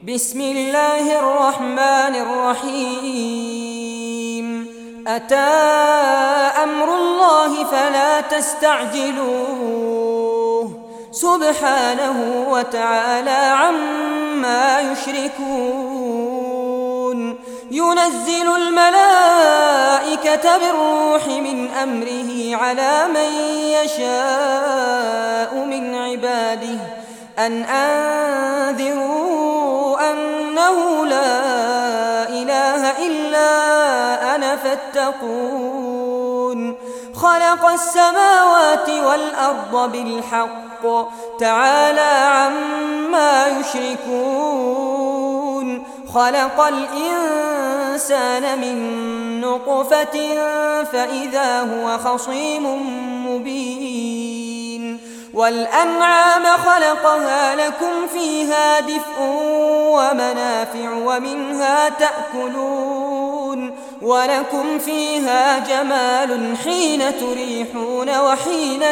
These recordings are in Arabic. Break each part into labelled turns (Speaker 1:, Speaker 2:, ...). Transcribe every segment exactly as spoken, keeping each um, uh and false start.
Speaker 1: بسم الله الرحمن الرحيم أتى أمر الله فلا تستعجلوه سبحانه وتعالى عما يشركون ينزل الملائكة بالروح من أمره على من يشاء من عباده أن أنذروا أنه لا إله إلا أنا فاتقون خلق السماوات والأرض بالحق تعالى عما يشركون خلق الإنسان من نطفة فإذا هو خصيم مبين والأنعام خلقها لكم فيها دفء ومنافع ومنها تأكلون ولكم فيها جمال حين تريحون وحين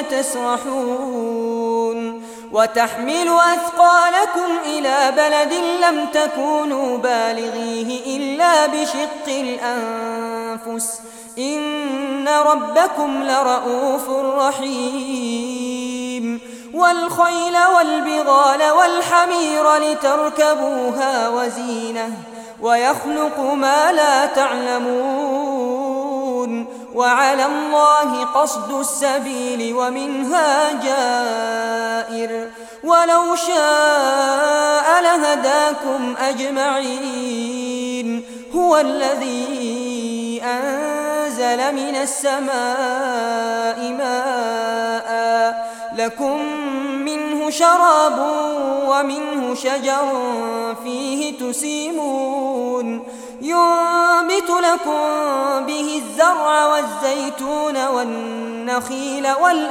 Speaker 1: تسرحون وتحمل أثقالكم إلى بلد لم تكونوا بالغيه إلا بشق الأنفس إن ربكم لرؤوف رحيم والخيل والبغال والحمير لتركبوها وزينة ويخلق ما لا تعلمون وعلى الله قصد السبيل ومنها جائر ولو شاء لهداكم أجمعين هو الذي أنزل من السماء ماء لكم منه شراب ومنه شجر فيه تسيمون ينبت لكم به الزرع والزيتون والنخيل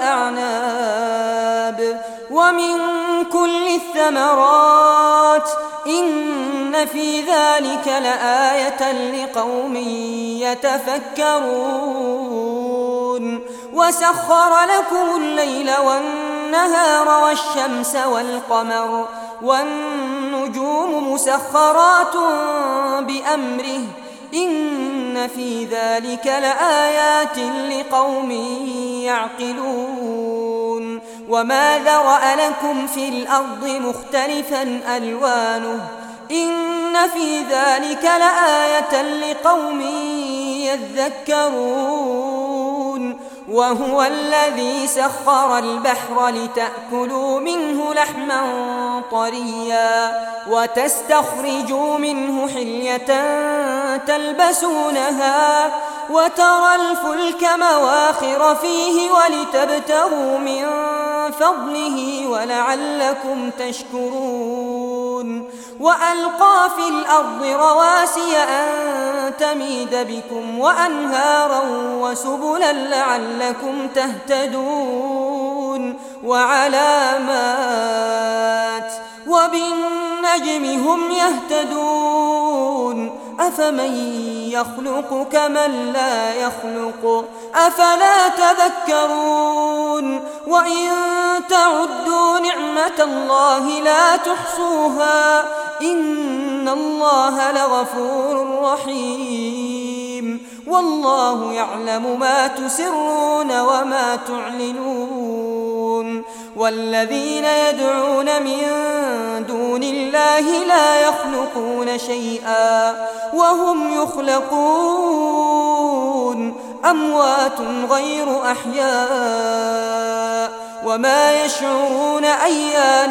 Speaker 1: والأعناب ومن كل الثمرات إن في ذلك لآية لقوم يتفكرون وسخر لكم الليل والنهار والشمس والقمر والنجوم مسخرات بأمره إن في ذلك لآيات لقوم يعقلون وما ذرأ لكم في الأرض مختلفا ألوانه إن في ذلك لآية لقوم يذكرون وهو الذي سخر البحر لتأكلوا منه لحما طريا وتستخرجوا منه حلية تلبسونها وترى الفلك مواخر فيه ولتبتغوا من فضله ولعلكم تشكرون وألقى في الأرض رواسي أن تميد بكم وأنهارا وسبلا لعلكم تهتدون وعلامات وبالنجم هم يهتدون أفمن يخلق كمن لا يخلق أفلا تذكرون وإن تعدوا نعمة الله لا تحصوها إن الله لغفور رحيم والله يعلم ما تسرون وما تعلنون والذين يدعون من دون الله لا يخلقون شيئا وهم يخلقون أموات غير أحياء وما يشعرون أيان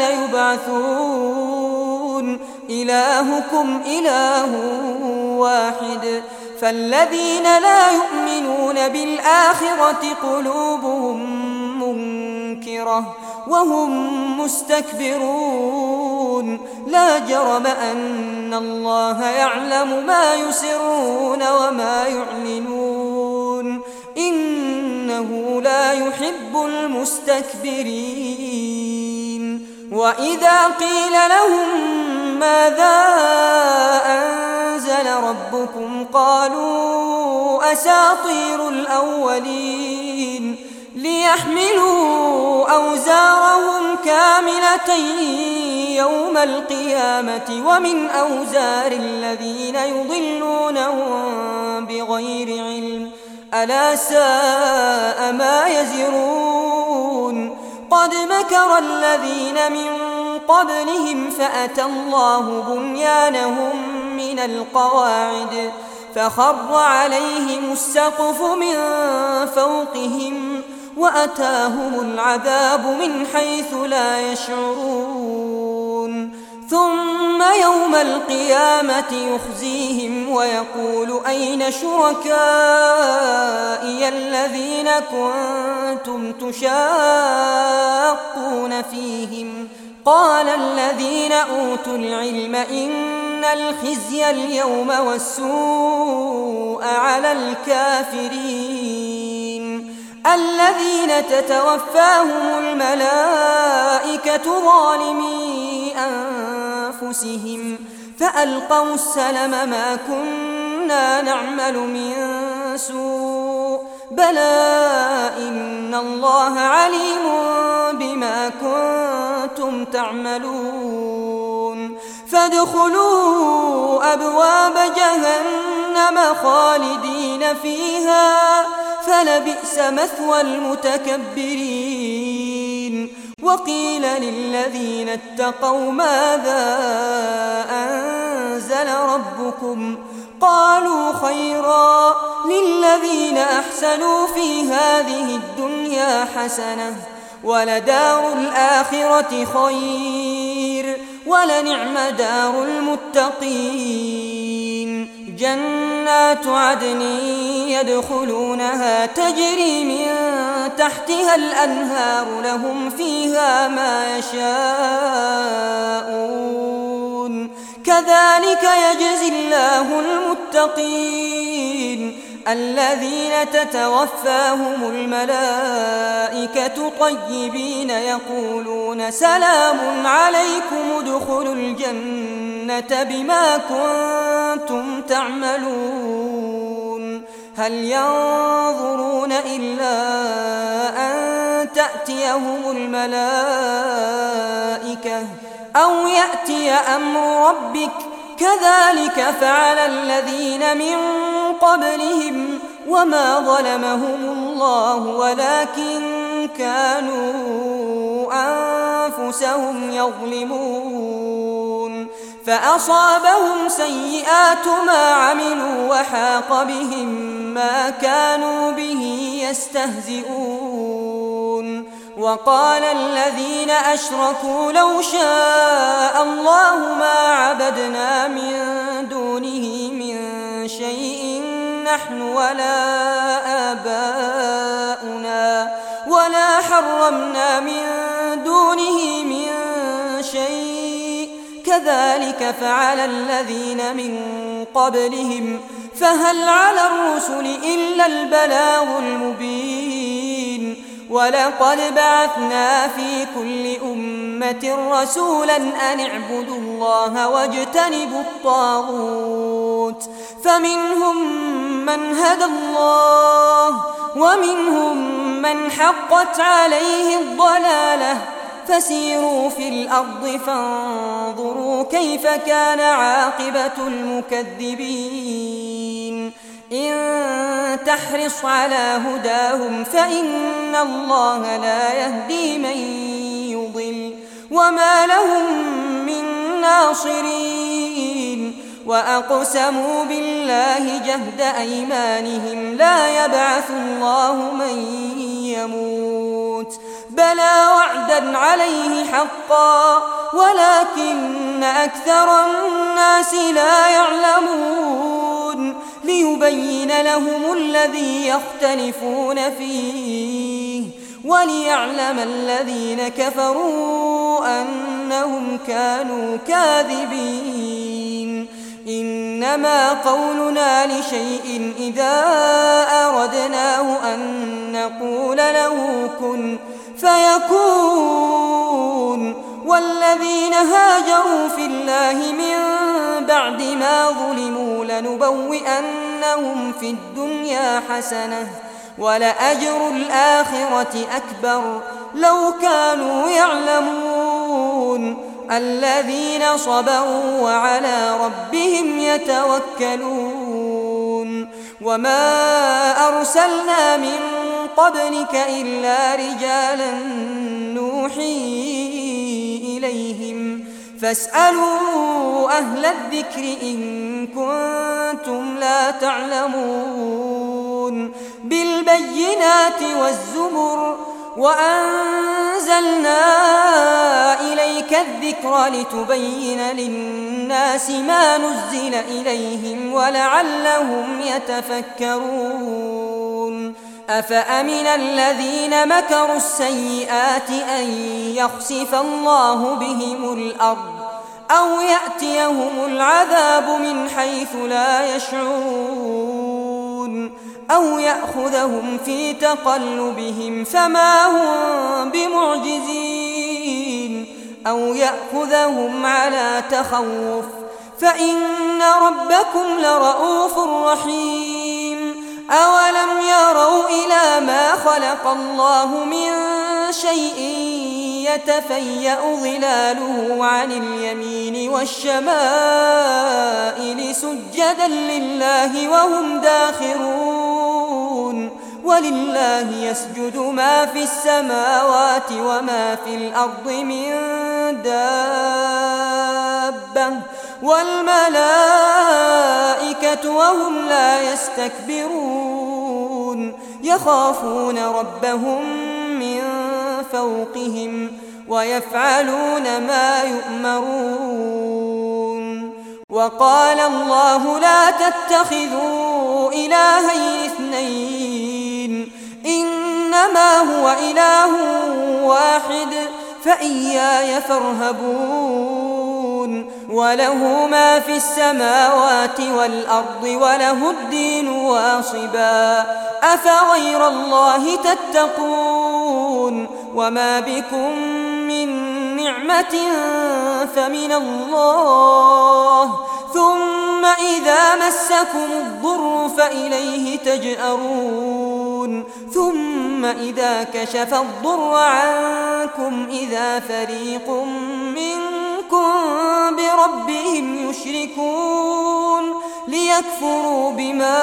Speaker 1: يبعثون إلهكم إله واحد فالذين لا يؤمنون بالآخرة قلوبهم منكرة وهم مستكبرون لا جرم أن الله يعلم ما يسرون وما يعلنون إنه لا يحب المستكبرين وإذا قيل لهم ماذا أنزل ربكم قالوا أساطير الأولين ليحملوا أوزارهم كاملة يوم القيامة ومن أوزار الذين يضلونهم بغير علم ألا ساء ما يزرون قد مكر الذين من قبلهم فأتى الله بنيانهم من القواعد فخر عليهم السقف من فوقهم وأتاهم العذاب من حيث لا يشعرون ثم يوم القيامة يخزيهم ويقول أين شركائي الذين كنتم تشاقون فيهم قال الذين أوتوا العلم إن الخزي اليوم والسوء على الكافرين الذين تتوفاهم الملائكة ظالمي أنفسهم فألقوا السلم ما كنا نعمل من سوء بلى إن الله عليم بما كنتم تعملون فادخلوا أبواب جهنم خالدين فيها فلبئس مثوى المتكبرين وقيل للذين اتقوا ماذا أنزل ربكم قالوا خيرا للذين أحسنوا في هذه الدنيا حسنة ولدار الآخرة خير ولنعم دار المتقين جنات عدن يدخلونها تجري من تحتها الأنهار لهم فيها ما يشاءون كذلك يجزي الله المتقين الذين تتوفاهم الملائكة طيبين يقولون سلام عليكم ادخلوا الجنة بما كنتم تعملون هل ينظرون إلا أن تأتيهم الملائكة أو يأتي أمر ربك كذلك فعل الذين من قبلهم وما ظلمهم الله ولكن كانوا أنفسهم يظلمون فأصابهم سيئات ما عملوا وحاق بهم ما كانوا به يستهزئون وقال الذين أشركوا لو شاء الله ما عبدنا من دونه من شيء نحن ولا آباؤنا ولا حرمنا من دونه من شيء كذلك فعل الذين من قبلهم فهل على الرسل إلا البلاغ المبين ولقد بعثنا في كل أمة رسولا أن اعبدوا الله واجتنبوا الطاغوت فمنهم من هدى الله ومنهم من حقت عليه الضلالة فسيروا في الأرض فانظروا كيف كان عاقبة المكذبين إن تحرص على هداهم فإن الله لا يهدي من يضل وما لهم من ناصرين وأقسموا بالله جهد أيمانهم لا يبعث الله من يموت بلى وعدا عليه حقا ولكن أكثر الناس لا يعلمون ليبين لهم الذي يختلفون فيه وليعلم الذين كفروا أنهم كانوا كاذبين إنما قولنا لشيء إذا أردناه أن نقول له كن فيكون والذين هاجروا في الله من بعد ما ظلموا لنبوئنهم في الدنيا حسنة ولأجر الآخرة أكبر لو كانوا يعلمون الذين صبروا وعلى ربهم يتوكلون وما أرسلنا من قبلك إلا رجالا نوحي إليهم فاسألوا أهل الذكر إن كنتم لا تعلمون بالبينات والزبر وأنزلنا إليك الذكر لتبين للناس ما نزل إليهم ولعلهم يتفكرون أفأمن الذين مكروا السيئات أن يخسف الله بهم الأرض أو يأتيهم العذاب من حيث لا يشعرون أو يأخذهم في تقلبهم فما هم بمعجزين أو يأخذهم على تخوف فإن ربكم لرؤوف رحيم أولم يروا إلى ما خلق الله من شيء يتفيأ ظلاله عن اليمين والشمائل سجدا لله وهم داخرون ولله يسجد ما في السماوات وما في الأرض من دابة والملائكة وهم لا يستكبرون يخافون ربهم من فوقهم ويفعلون ما يؤمرون وقال الله لا تتخذوا إلهين اثنين إنما هو إله واحد فإياي فارهبون وله ما في السماوات والأرض وله الدين واصبا أفغير الله تتقون وما بكم من نعمة فمن الله ثم إذا مسكم الضر فإليه تجأرون ثم إذا كشف الضر عنكم إذا فريق منكم بربهم يشركون ليكفروا بما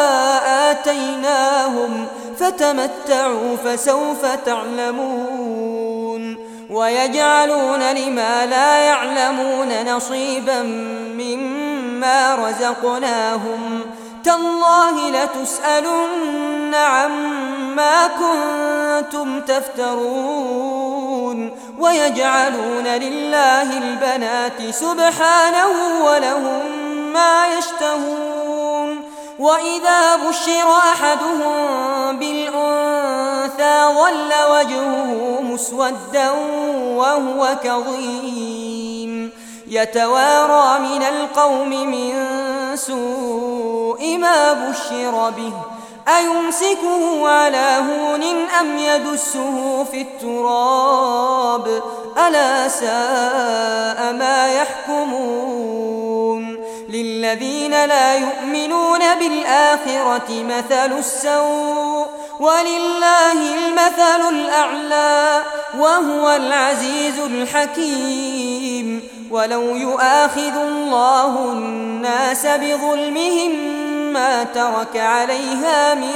Speaker 1: آتيناهم فتمتعوا فسوف تعلمون ويجعلون لما لا يعلمون نصيبا مما رزقناهم تالله لتسألن عما كنتم تفترون ويجعلون لله البنات سبحانه ولهم ما يشتهون وإذا بشر أحدهم بالأنثى ظل وجهه مسودا وهو كظيم يتوارى من القوم من سوء ما بشر به أيمسكه على هون أم يدسه في التراب ألا ساء ما يحكمون للذين لا يؤمنون بالآخرة مثل السوء ولله المثل الأعلى وهو العزيز الحكيم ولو يؤاخذ الله الناس بظلمهم ما ترك عليها من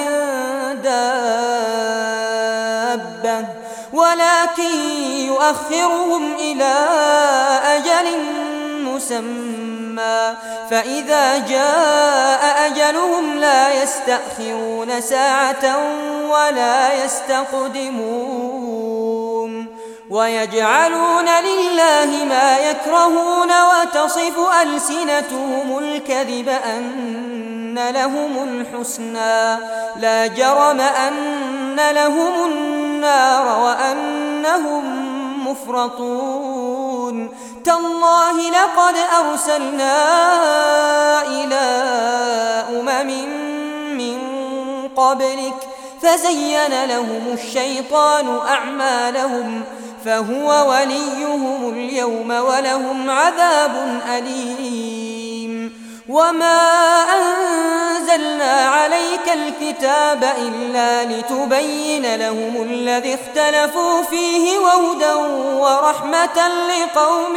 Speaker 1: دابة ولكن يؤخرهم إلى أجل مسمى فإذا جاء أجلهم لا يستأخرون ساعة ولا يستقدمون ويجعلون لله ما يكرهون وتصف ألسنتهم الكذب أن لهم الحسنى لا جرم أن لهم النار وأنهم مفرطون تالله لقد أرسلنا إلى أمم من قبلك فزين لهم الشيطان أعمالهم فهو وليهم اليوم ولهم عذاب أليم وما أنزلنا أنزلنا عليك الكتاب إلا لتبين لهم الذي اختلفوا فيه وهدى ورحمة لقوم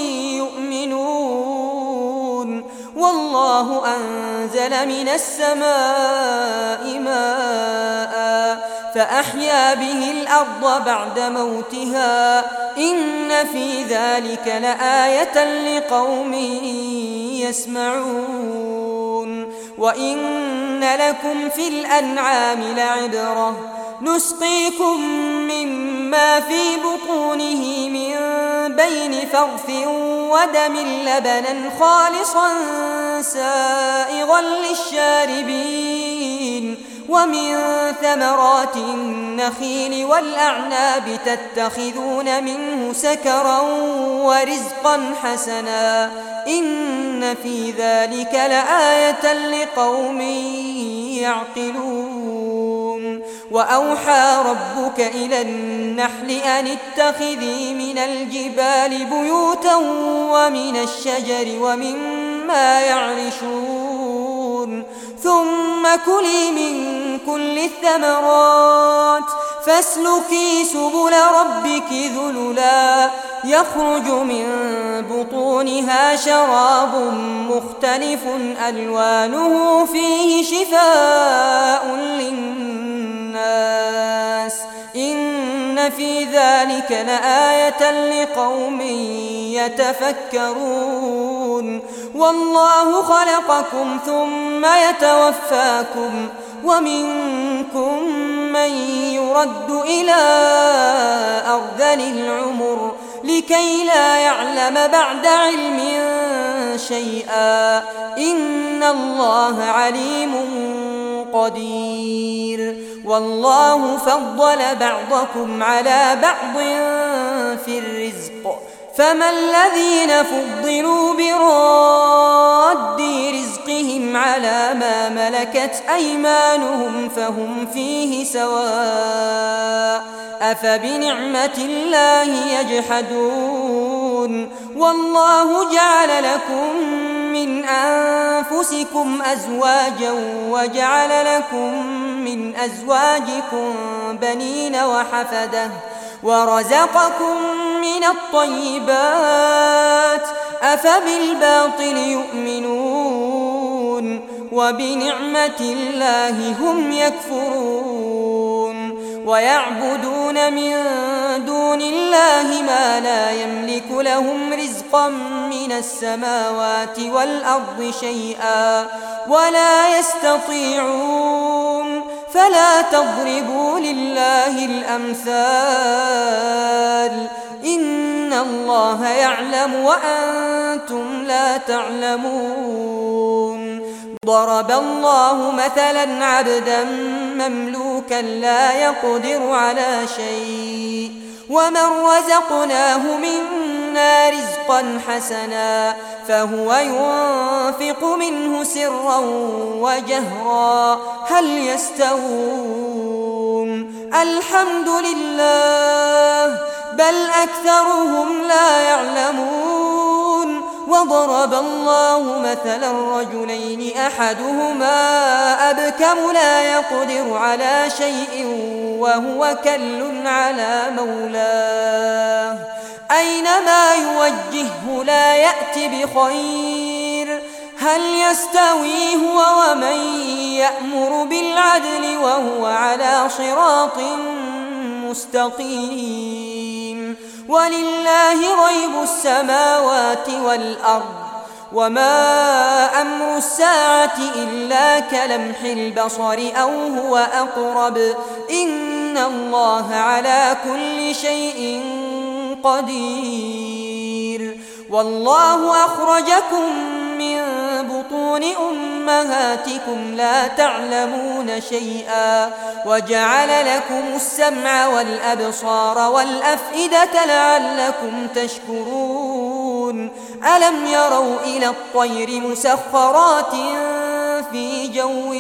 Speaker 1: يؤمنون والله أنزل من السماء ماء فأحيا به الأرض بعد موتها إن في ذلك لآية لقوم يسمعون وإن لكم في الأنعام لعبرة نسقيكم مما في بطونه من بين فرث ودم لبنا خالصا سائغا للشاربين ومن ثمرات النخيل والأعناب تتخذون منه سكرا ورزقا حسنا إن في ذلك لآية لقوم يعقلون وأوحى ربك إلى النحل أن اتخذي من الجبال بيوتا ومن الشجر ومما يعرشون ثم كلي من كل الثمرات فاسلكي سبل ربك ذللا يخرج من بطونها شراب مختلف ألوانه فيه شفاء للناس إن في ذلك لآية لقوم يتفكرون والله خلقكم ثم يتوفاكم ومنكم من يرد إلى أرذل العمر لكي لا يعلم بعد علم شيئا إن الله عليم قدير والله فضل بعضكم على بعض في الرزق فما الذين فضلوا براد رزقهم على ما ملكت أيمانهم فهم فيه سواء أفبنعمة الله يجحدون والله جعل لكم من أنفسكم أزواجا وجعل لكم من أزواجكم بنين وحفدة ورزقكم من الطيبات أفبالباطل يؤمنون وبنعمة الله هم يكفرون ويعبدون من دون الله ما لا يملك لهم رزقا من السماوات والأرض شيئا ولا يستطيعون فلا تضربوا لله الأمثال إن الله يعلم وأنتم لا تعلمون ضرب الله مثلا عبدا مملوكا لا يقدر على شيء ومن رزقناه منا رزقا حسنا فهو ينفق منه سرا وجهرا هل يستوون الحمد لله بل أكثرهم لا يعلمون وضرب الله مثلا رجلين أحدهما أبكم لا يقدر على شيء وهو كل على مولاه أينما يوجهه لا يأتي بخير هل يستوي هو ومن يأمر بالعدل وهو على صراط مستقيم ولله غيب السماوات والأرض وما أمر الساعة إلا كلمح البصر أو هو أقرب إن الله على كل شيء قدير والله أخرجكم من بطون أمهاتكم لا تعلمون شيئا وجعل لكم السمع والأبصار والأفئدة لعلكم تشكرون ألم يروا إلى الطير مسخرات في جو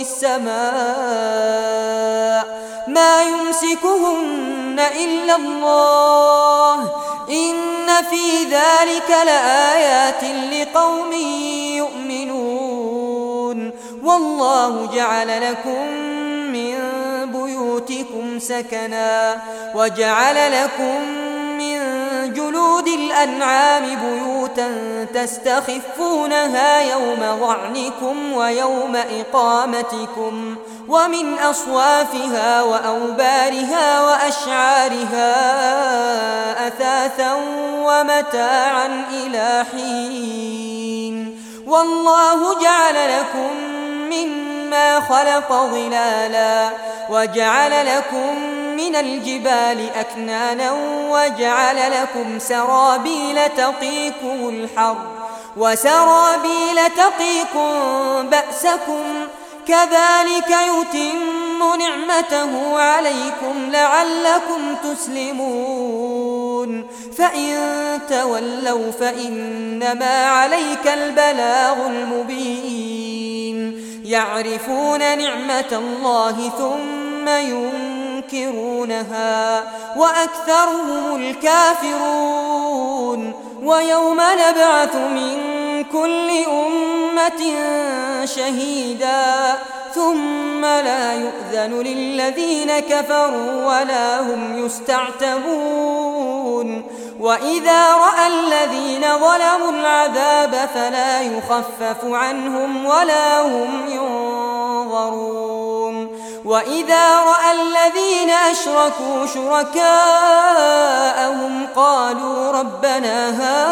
Speaker 1: السماء ما يمسكهن إلا الله إن في ذلك لآيات لقوم يؤمنون والله جعل لكم من بيوتكم سكنا وجعل لكم من جلود الأنعام بيوتا تستخفونها يوم ظعنكم ويوم إقامتكم ومن أصوافها وأوبارها وأشعارها أثاثا ومتاعا إلى حين والله جعل لكم مما خلق ظلالا وجعل لكم من الجبال أكنانا وجعل لكم سرابيل تقيكم الحر وسرابيل تقيكم بأسكم كذلك يتم نعمته عليكم لعلكم تسلمون فإن تولوا فإنما عليك البلاغ المبين يعرفون نعمة الله ثم ينكرونها وأكثرهم الكافرون ويوم نبعث من كل أمة شهيدا ثم لا يؤذن للذين كفروا ولا هم يستعتبون وإذا رأى الذين ظلموا العذاب فلا يخفف عنهم ولا هم ينظرون وإذا رأى الذين أشركوا شركاءهم قالوا ربنا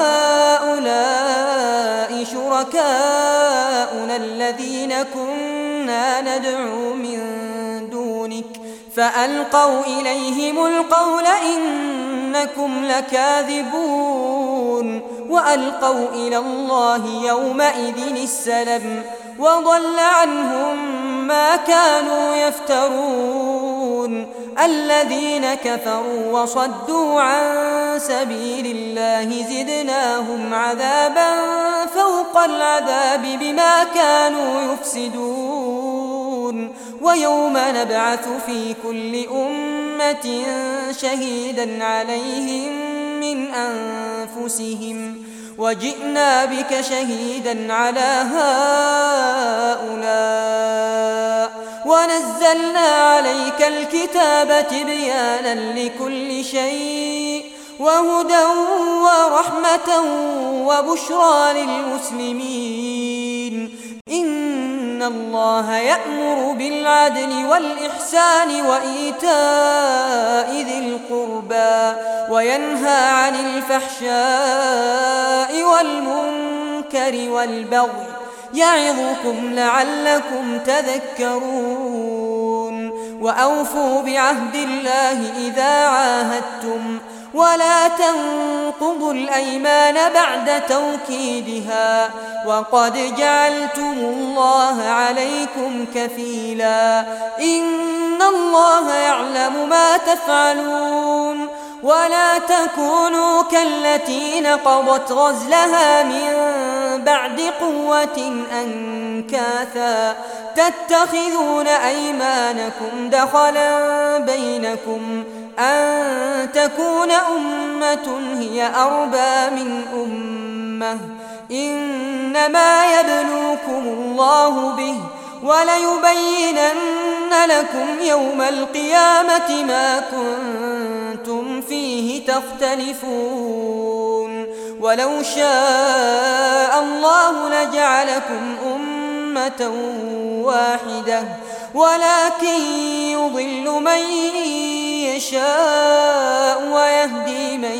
Speaker 1: هؤلاء شركاؤنا الذين كنا ندعو من دونك فألقوا إليهم القول إنكم لكاذبون وألقوا إلى الله يومئذ السلم وضل عنهم ما كانوا يفترون الذين كفروا وصدوا عن سبيل الله زدناهم عذابا فوق العذاب بما كانوا يفسدون ويوم نبعث في كل أمة شهيدا عليهم من أنفسهم وجئنا بك شهيدا على هؤلاء ونزلنا عليك الكتاب تبيانا لكل شيء وهدى ورحمة وبشرى للمسلمين إن الله يأمر بالعدل والإحسان وإيتاء ذي القربى وينهى عن الفحشاء والمنكر والبغي يعظكم لعلكم تذكرون وأوفوا بعهد الله إذا عاهدتم ولا تنقضوا الأيمان بعد توكيدها وقد جعلتم الله عليكم كفيلا إن الله يعلم ما تفعلون ولا تكونوا كالتي نقضت غزلها من بعد قوة أنكاثا تتخذون أيمانكم دخلا بينكم أن تكون أمة هي أربى من أمة إنما يبلوكم الله به وليبينن لكم يوم القيامة ما كنتم فيه تختلفون ولو شاء الله لجعلكم أمة واحدة ولكن يضل من يشاء ويهدي من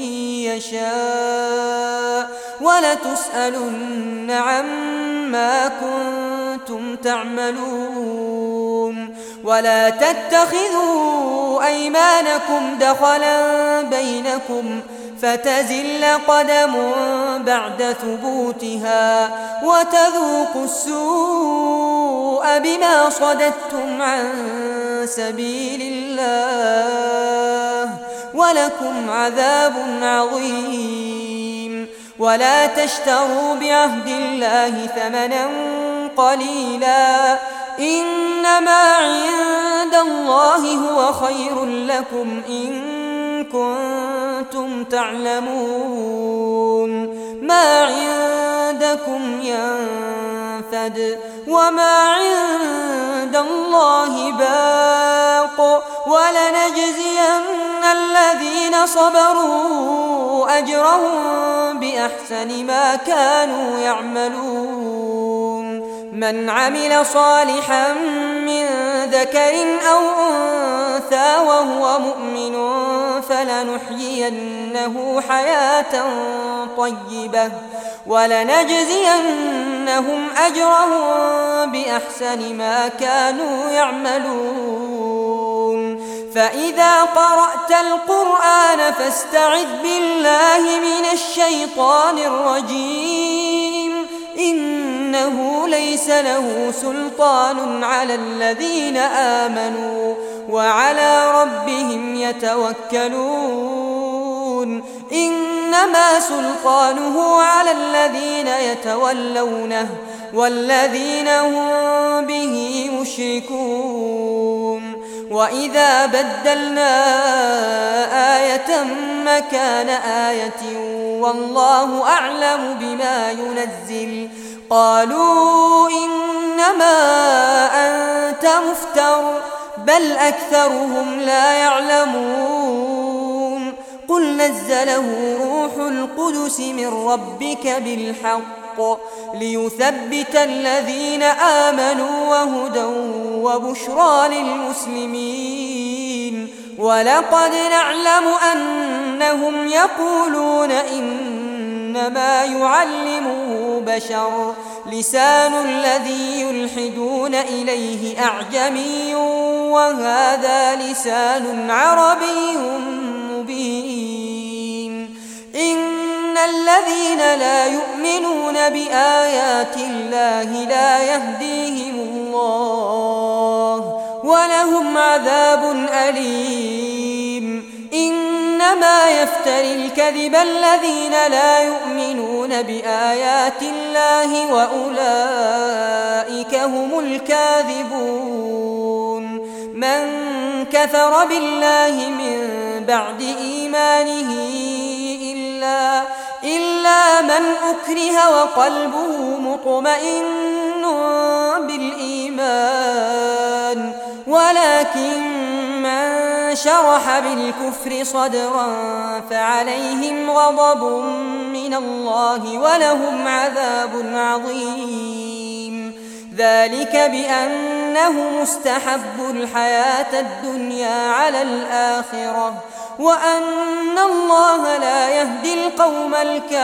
Speaker 1: يشاء ولتسألن عما كنتم تعملون ولا تتخذوا أيمانكم دخلا بينكم فتزل قدم بعد ثبوتها وتذوقوا السوء بما صددتم عن سبيل الله ولكم عذاب عظيم ولا تشتروا بعهد الله ثمنا قليلا إنما عند الله هو خير لكم إن كنتم تعلمون ما عندكم ينفد ينفد وما عند الله باق ولنجزين الذين صبروا أجرهم بأحسن ما كانوا يعملون من عمل صالحا من ذكر أو أنثى وهو مؤمن فلنحيينه حياة طيبة ولنجزينهم أجرهم بأحسن ما كانوا يعملون فإذا قرأت القرآن فاستعذ بالله من الشيطان الرجيم إنه ليس له سلطان على الذين آمنوا وعلى ربهم يتوكلون إنما سلطانه على الذين يتولونه والذين هم به مشركون وإذا بدلنا آية مكان آية والله أعلم بما ينزل قالوا إنما أنت مفتر بل أكثرهم لا يعلمون قل نزله روح القدس من ربك بالحق ليثبت الذين آمنوا وهدى وبشرى للمسلمين ولقد نعلم أنهم يقولون إنما يعلمه بشر لسان الذي يلحدون إليه أعجمي وهذا لسان عربي مبين إن الذين لا يؤمنون بآيات الله لا يهديهم الله ولهم عذاب أليم إنما يفتري الكذب الذين لا يؤمنون بآيات الله وأولئك هم الكاذبون من كفر بالله من بعد إيمانه إلا, إلا من أكره وقلبه مطمئن بالإيمان ولكن من شرح بالكفر صدرا فعليهم غضب من الله ولهم عذاب عظيم ذلك بأنه مستحب الحياة الدنيا على الآخرة وأن الله لا يهدي القوم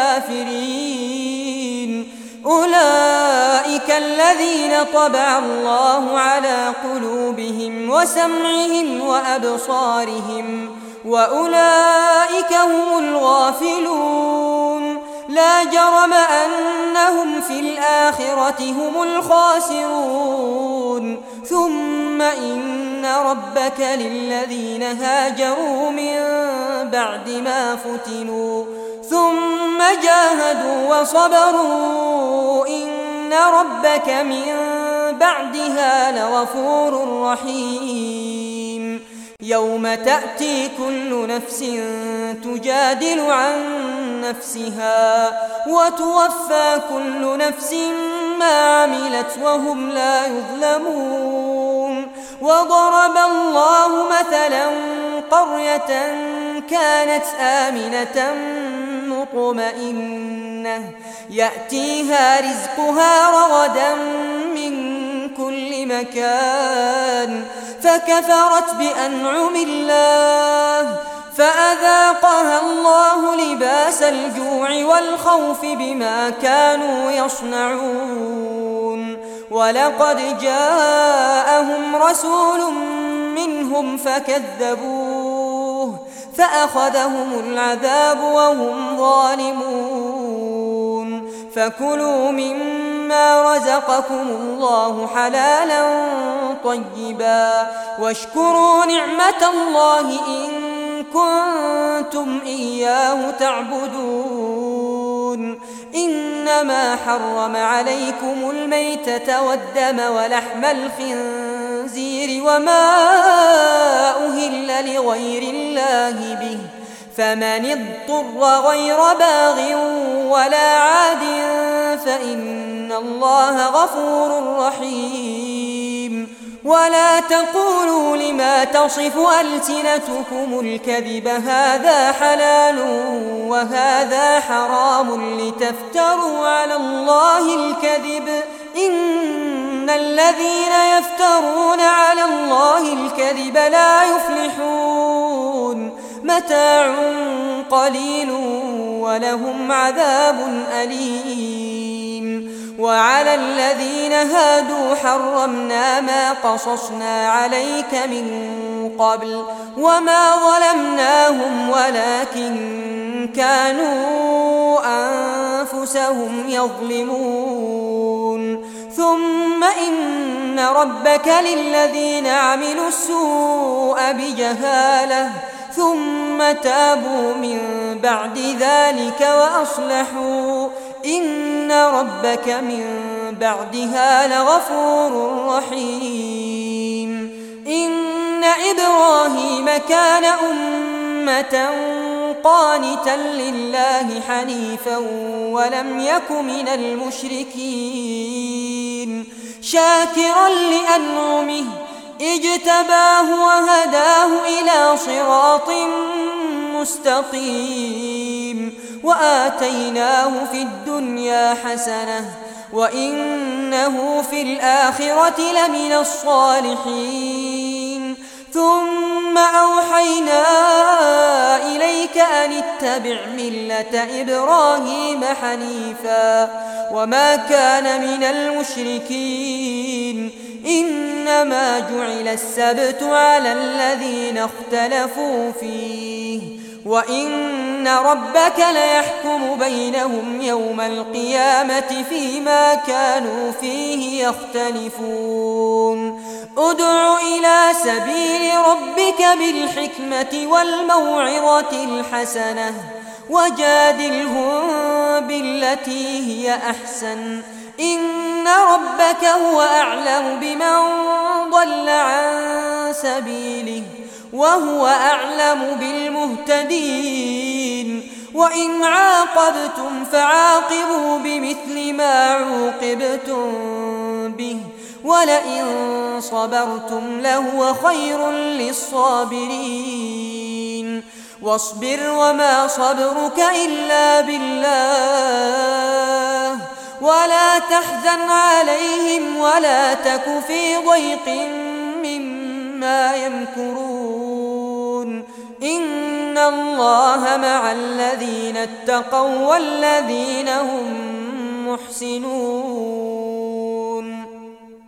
Speaker 1: الكافرين أولئك الذين طبع الله على قلوبهم وسمعهم وأبصارهم وأولئك هم الغافلون لا جرم أنهم في الآخرة هم الخاسرون ثم إن ربك للذين هاجروا من بعد ما فتنوا ثم جاهدوا وصبروا إن ربك من بعدها لغفور رحيم يوم تأتي كل نفس تجادل عن نفسها وتوفى كل نفس ما عملت وهم لا يظلمون وضرب الله مثلا قرية كانت آمنة مطمئنة يأتيها رزقها رغدا من كل مكان فكفرت بأنعم الله فأذاقها الله لباس الجوع والخوف بما كانوا يصنعون ولقد جاءهم رسول منهم فكذبوه فأخذهم العذاب وهم ظالمون فكلوا مما رزقكم الله حلالا طيبا واشكروا نعمة الله إن كنتم إياه تعبدون إنما حرم عليكم الميتة والدم ولحم الخنزير وما أهل لغير الله به فمن اضطر غير باغ ولا عاد فإن الله غفور رحيم. ولا تقولوا لما تصف ألسنتكم الكذب هذا حلال وهذا حرام لتفتروا على الله الكذب إن الذين يفترون على الله الكذب لا يفلحون. متاع قليل ولهم عذاب أليم. وعلى الذين هادوا حرمنا ما قصصنا عليك من قبل وما ظلمناهم ولكن كانوا أنفسهم يظلمون. ثم إن ربك للذين عملوا السوء بجهالة ثم تابوا من بعد ذلك وأصلحوا إن ربك من بعدها لغفور رحيم. إن إبراهيم كان أمة قانتا لله حنيفا ولم يك من المشركين شاكرا لأنعمه اجتباه وهداه إلى صراط مستقيم. وآتيناه في الدنيا حسنة وإنه في الآخرة لمن الصالحين. ثم أوحينا إليك أن اتبع ملة إبراهيم حنيفا وما كان من المشركين. إنما جعل السبت على الذين اختلفوا فيه وإن ربك ليحكم بينهم يوم القيامة فيما كانوا فيه يختلفون. ادع إلى سبيل ربك بالحكمة والموعظة الحسنة وجادلهم بالتي هي أحسن إن ربك هو أعلم بمن ضل عن سبيله وهو أعلم بالمهتدين. وإن عاقبتم فعاقبوا بمثل ما عوقبتم به ولئن صبرتم لهو خير للصابرين. واصبر وما صبرك إلا بالله ولا تحزن عليهم ولا تك في ضيق مما يمكرون. إن الله مع الذين اتقوا والذين هم محسنون.